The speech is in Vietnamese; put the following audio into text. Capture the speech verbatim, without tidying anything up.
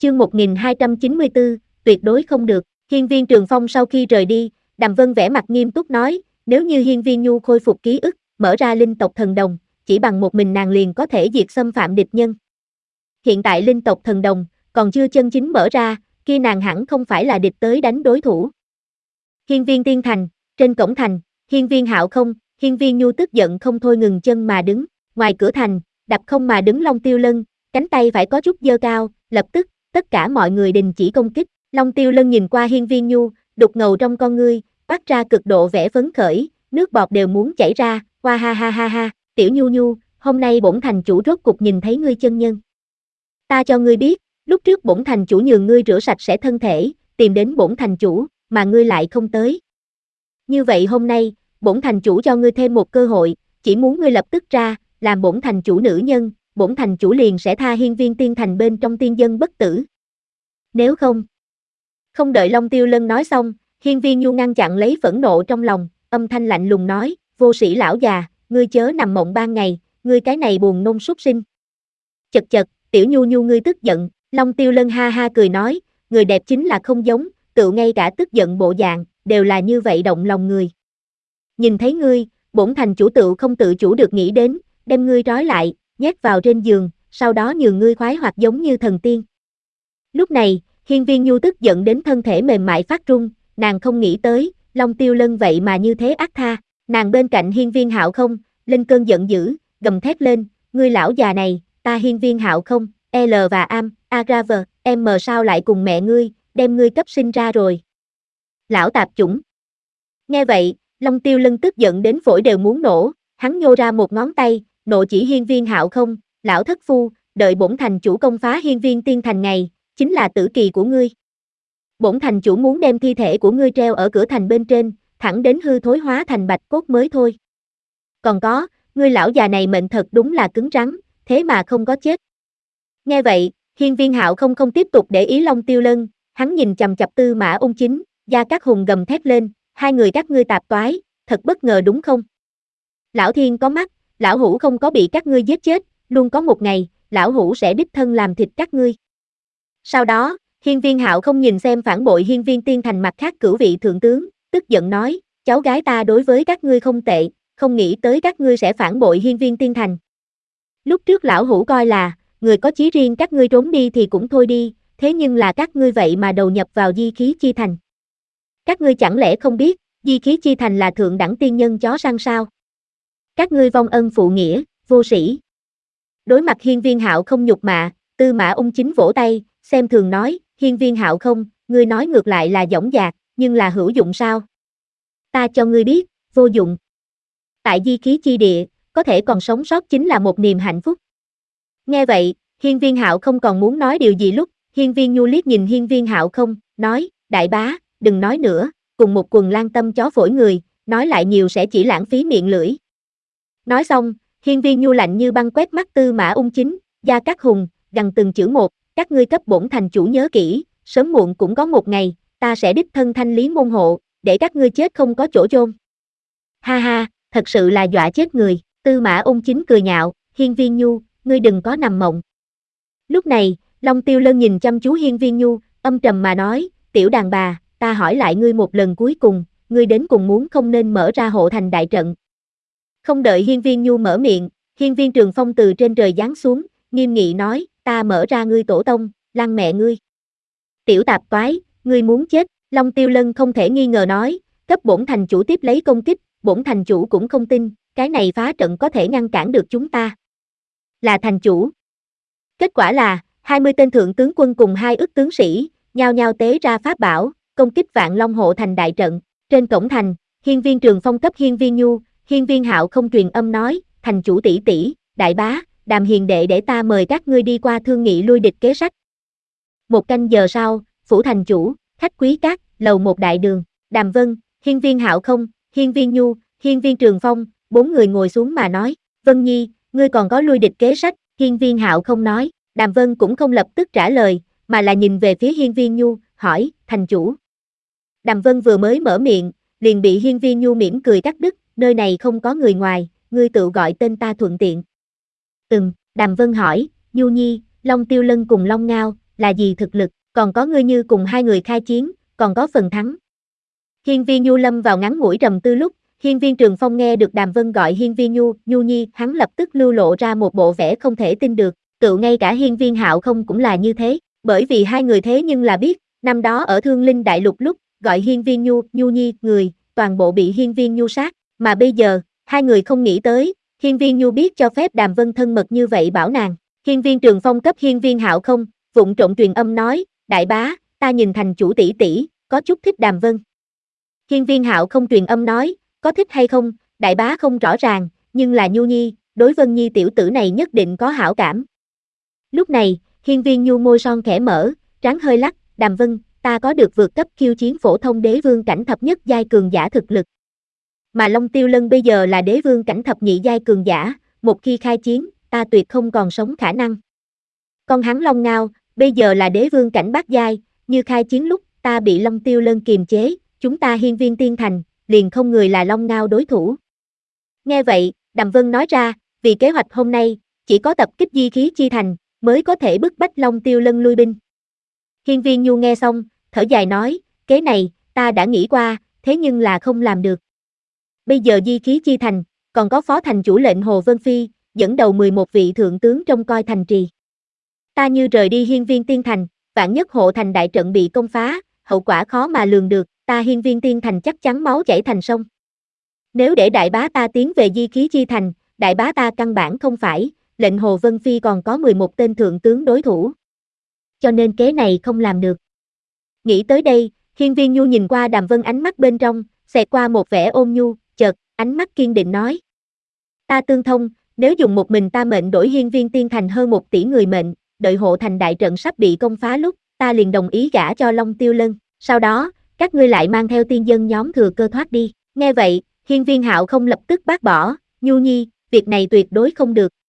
chương một nghìn hai trăm chín mươi tư, tuyệt đối không được. Hiên Viên Trường Phong sau khi rời đi, Đàm Vân vẻ mặt nghiêm túc nói, nếu như Hiên Viên Nhu khôi phục ký ức, mở ra linh tộc thần đồng, chỉ bằng một mình nàng liền có thể diệt xâm phạm địch nhân. Hiện tại linh tộc thần đồng, còn chưa chân chính mở ra, kia nàng hẳn không phải là địch tới đánh đối thủ. Hiên Viên Tiên Thành, trên cổng thành, Hiên Viên Hạo không, Hiên Viên Nhu tức giận không thôi ngừng chân mà đứng, ngoài cửa thành, đạp không mà đứng Long Tiêu Lân, cánh tay phải có chút giơ cao, lập tức, tất cả mọi người đình chỉ công kích. Long Tiêu Lân nhìn qua Hiên Viên Nhu, đục ngầu trong con ngươi, bắt ra cực độ vẻ phấn khởi, nước bọt đều muốn chảy ra, hoa ha ha ha ha, tiểu Nhu Nhu, hôm nay bổn thành chủ rốt cục nhìn thấy ngươi chân nhân. Ta cho ngươi biết, lúc trước bổn thành chủ nhường ngươi rửa sạch sẽ thân thể, tìm đến bổn thành chủ, mà ngươi lại không tới. Như vậy hôm nay, bổn thành chủ cho ngươi thêm một cơ hội, chỉ muốn ngươi lập tức ra, làm bổn thành chủ nữ nhân, bổn thành chủ liền sẽ tha Hiên Viên Tiên Thành bên trong tiên dân bất tử. Nếu không, không đợi Long Tiêu Lân nói xong, Hiên Viên Nhu ngăn chặn lấy phẫn nộ trong lòng, âm thanh lạnh lùng nói, vô sĩ lão già, ngươi chớ nằm mộng ban ngày, ngươi cái này buồn nôn súc sinh. Chật chật, tiểu Nhu Nhu ngươi tức giận, Long Tiêu Lân ha ha cười nói, người đẹp chính là không giống, tự ngay cả tức giận bộ dạng, đều là như vậy động lòng người. Nhìn thấy ngươi, bổn thành chủ tự không tự chủ được nghĩ đến, đem ngươi trói lại, nhét vào trên giường, sau đó nhường ngươi khoái hoạt giống như thần tiên. Lúc này, Hiên Viên Nhu tức giận đến thân thể mềm mại phát run, nàng không nghĩ tới, Long Tiêu Lân vậy mà như thế ác tha, nàng bên cạnh Hiên Viên Hạo không, lên cơn giận dữ, gầm thét lên, ngươi lão già này, ta Hiên Viên Hạo không, L và Am, Agraver, em mờ sao lại cùng mẹ ngươi, đem ngươi cấp sinh ra rồi. Lão tạp chủng. Nghe vậy, Long Tiêu Lân tức giận đến phổi đều muốn nổ, hắn nhô ra một ngón tay, nộ chỉ Hiên Viên Hạo không, lão thất phu, đợi bổn thành chủ công phá Hiên Viên Tiên Thành ngày, chính là tử kỳ của ngươi. Bổn thành chủ muốn đem thi thể của ngươi treo ở cửa thành bên trên, thẳng đến hư thối hóa thành bạch cốt mới thôi. Còn có, ngươi lão già này mệnh thật đúng là cứng rắn, thế mà không có chết. Nghe vậy, Hiên Viên Hạo không không tiếp tục để ý Long Tiêu Lân, hắn nhìn chằm chằm Tư Mã Ung Chính, Gia Cát Hùng gầm thét lên, hai người các ngươi tạp toái, thật bất ngờ đúng không? Lão Thiên có mắt, lão hủ không có bị các ngươi giết chết, luôn có một ngày, lão hủ sẽ đích thân làm thịt các ngươi. Sau đó, Hiên Viên Hạo không nhìn xem phản bội Hiên Viên Tiên Thành mặt khác cửu vị thượng tướng, tức giận nói, cháu gái ta đối với các ngươi không tệ, không nghĩ tới các ngươi sẽ phản bội Hiên Viên Tiên Thành. Lúc trước lão hủ coi là, người có chí riêng các ngươi trốn đi thì cũng thôi đi, thế nhưng là các ngươi vậy mà đầu nhập vào Di Khí Chi Thành. Các ngươi chẳng lẽ không biết, Di Khí Chi Thành là thượng đẳng tiên nhân chó săn sao? Các ngươi vong ân phụ nghĩa, vô sĩ. Đối mặt Hiên Viên Hạo không nhục mạ, Tư Mã Ung Chính vỗ tay, xem thường nói, Hiên Viên Hạo không, ngươi nói ngược lại là dõng dạc, nhưng là hữu dụng sao? Ta cho ngươi biết, vô dụng. Tại Di Khí Chi Địa, có thể còn sống sót chính là một niềm hạnh phúc. Nghe vậy, Hiên Viên Hạo không còn muốn nói điều gì lúc, Hiên Viên Nhu liếc nhìn Hiên Viên Hạo không, nói, đại bá, đừng nói nữa, cùng một quần lang tâm chó phổi người, nói lại nhiều sẽ chỉ lãng phí miệng lưỡi. Nói xong, Hiên Viên Nhu lạnh như băng quét mắt Tư Mã Ung Chính, Gia Cát Hùng, gằn từng chữ một, các ngươi cấp bổn thành chủ nhớ kỹ, sớm muộn cũng có một ngày, ta sẽ đích thân thanh lý môn hộ, để các ngươi chết không có chỗ chôn. Ha ha, thật sự là dọa chết người, Tư Mã Ung Chính cười nhạo, Hiên Viên Nhu, ngươi đừng có nằm mộng. Lúc này, Long Tiêu Lân nhìn chăm chú Hiên Viên Nhu, âm trầm mà nói, tiểu đàn bà, ta hỏi lại ngươi một lần cuối cùng, ngươi đến cùng muốn không nên mở ra hộ thành đại trận. Không đợi Hiên Viên Nhu mở miệng, Hiên Viên Trường Phong từ trên trời giáng xuống, nghiêm nghị nói, ta mở ra ngươi tổ tông, lăng mẹ ngươi. Tiểu tạp toái, ngươi muốn chết, Long Tiêu Lân không thể nghi ngờ nói, cấp bổn thành chủ tiếp lấy công kích, bổn thành chủ cũng không tin, cái này phá trận có thể ngăn cản được chúng ta. Là thành chủ. Kết quả là, hai mươi tên thượng tướng quân cùng hai ức tướng sĩ, nhao nhao tế ra pháp bảo, công kích Vạn Long hộ thành đại trận. Trên cổng thành, Hiên Viên Trường Phong cấp Hiên Viên Nhu, Hiên Viên Hạo không truyền âm nói, thành chủ tỷ tỷ, đại bá, Đàm hiền đệ để ta mời các ngươi đi qua thương nghị lui địch kế sách. Một canh giờ sau, phủ thành chủ, khách quý các, lầu một đại đường, Đàm Vân, Hiên Viên Hạo không, Hiên Viên Nhu, Hiên Viên Trường Phong, bốn người ngồi xuống mà nói, Vân Nhi, ngươi còn có lui địch kế sách, Hiên Viên Hạo không nói, Đàm Vân cũng không lập tức trả lời, mà là nhìn về phía Hiên Viên Nhu, hỏi, thành chủ. Đàm Vân vừa mới mở miệng, liền bị Hiên Viên Nhu mỉm cười cắt đứt, nơi này không có người ngoài, ngươi tự gọi tên ta thuận tiện. Ừm, Đàm Vân hỏi, Nhu Nhi, Long Tiêu Lân cùng Long Ngao, là gì thực lực, còn có ngươi như cùng hai người khai chiến, còn có phần thắng. Hiên Viên Nhu lâm vào ngắn ngủi trầm tư lúc, Hiên Viên Trường Phong nghe được Đàm Vân gọi Hiên Viên Nhu, Nhu Nhi, hắn lập tức lưu lộ ra một bộ vẻ không thể tin được, tự ngay cả Hiên Viên Hạo không cũng là như thế, bởi vì hai người thế nhưng là biết, năm đó ở Thương Linh Đại Lục lúc, gọi Hiên Viên Nhu, Nhu Nhi, người, toàn bộ bị Hiên Viên Nhu sát, mà bây giờ, hai người không nghĩ tới, Hiên Viên Nhu biết cho phép Đàm Vân thân mật như vậy bảo nàng, Hiên Viên Trường Phong cấp Hiên Viên Hạo không, vụng trộn truyền âm nói, đại bá, ta nhìn thành chủ tỷ tỷ, có chút thích Đàm Vân. Hiên Viên Hạo không truyền âm nói, có thích hay không, đại bá không rõ ràng, nhưng là Nhu Nhi, đối Vân Nhi tiểu tử này nhất định có hảo cảm. Lúc này, Hiên Viên Nhu môi son khẽ mở, trán hơi lắc, Đàm Vân, ta có được vượt cấp khiêu chiến phổ thông đế vương cảnh thập nhất giai cường giả thực lực. Mà Long Tiêu Lân bây giờ là đế vương cảnh thập nhị giai cường giả, một khi khai chiến, ta tuyệt không còn sống khả năng. Con hắn Long Ngao, bây giờ là đế vương cảnh bát giai, như khai chiến lúc, ta bị Long Tiêu Lân kiềm chế, chúng ta Hiên Viên Tiên Thành, liền không người là Long Ngao đối thủ. Nghe vậy, Đàm Vân nói ra, vì kế hoạch hôm nay, chỉ có tập kích Di Khí Chi Thành, mới có thể bức bách Long Tiêu Lân lui binh. Hiên Viên Nhu nghe xong, thở dài nói, kế này, ta đã nghĩ qua, thế nhưng là không làm được. Bây giờ Di Khí Chi Thành, còn có phó thành chủ lệnh Hồ Vân Phi, dẫn đầu mười một vị thượng tướng trông coi thành trì. Ta như rời đi Hiên Viên Tiên Thành, vạn nhất hộ thành đại trận bị công phá, hậu quả khó mà lường được, ta Hiên Viên Tiên Thành chắc chắn máu chảy thành sông. Nếu để đại bá ta tiến về Di Khí Chi Thành, đại bá ta căn bản không phải, lệnh Hồ Vân Phi còn có mười một tên thượng tướng đối thủ. Cho nên kế này không làm được. Nghĩ tới đây, Hiên Viên Nhu nhìn qua Đàm Vân ánh mắt bên trong, xẹt qua một vẻ ôn nhu, chợt, ánh mắt kiên định nói. Ta tương thông, nếu dùng một mình ta mệnh đổi Hiên Viên Tiên Thành hơn một tỷ người mệnh, đợi hộ thành đại trận sắp bị công phá lúc, ta liền đồng ý gả cho Long Tiêu Lân, sau đó, các ngươi lại mang theo tiên dân nhóm thừa cơ thoát đi. Nghe vậy, Hiên Viên Hạo không lập tức bác bỏ, Nhu Nhi, việc này tuyệt đối không được,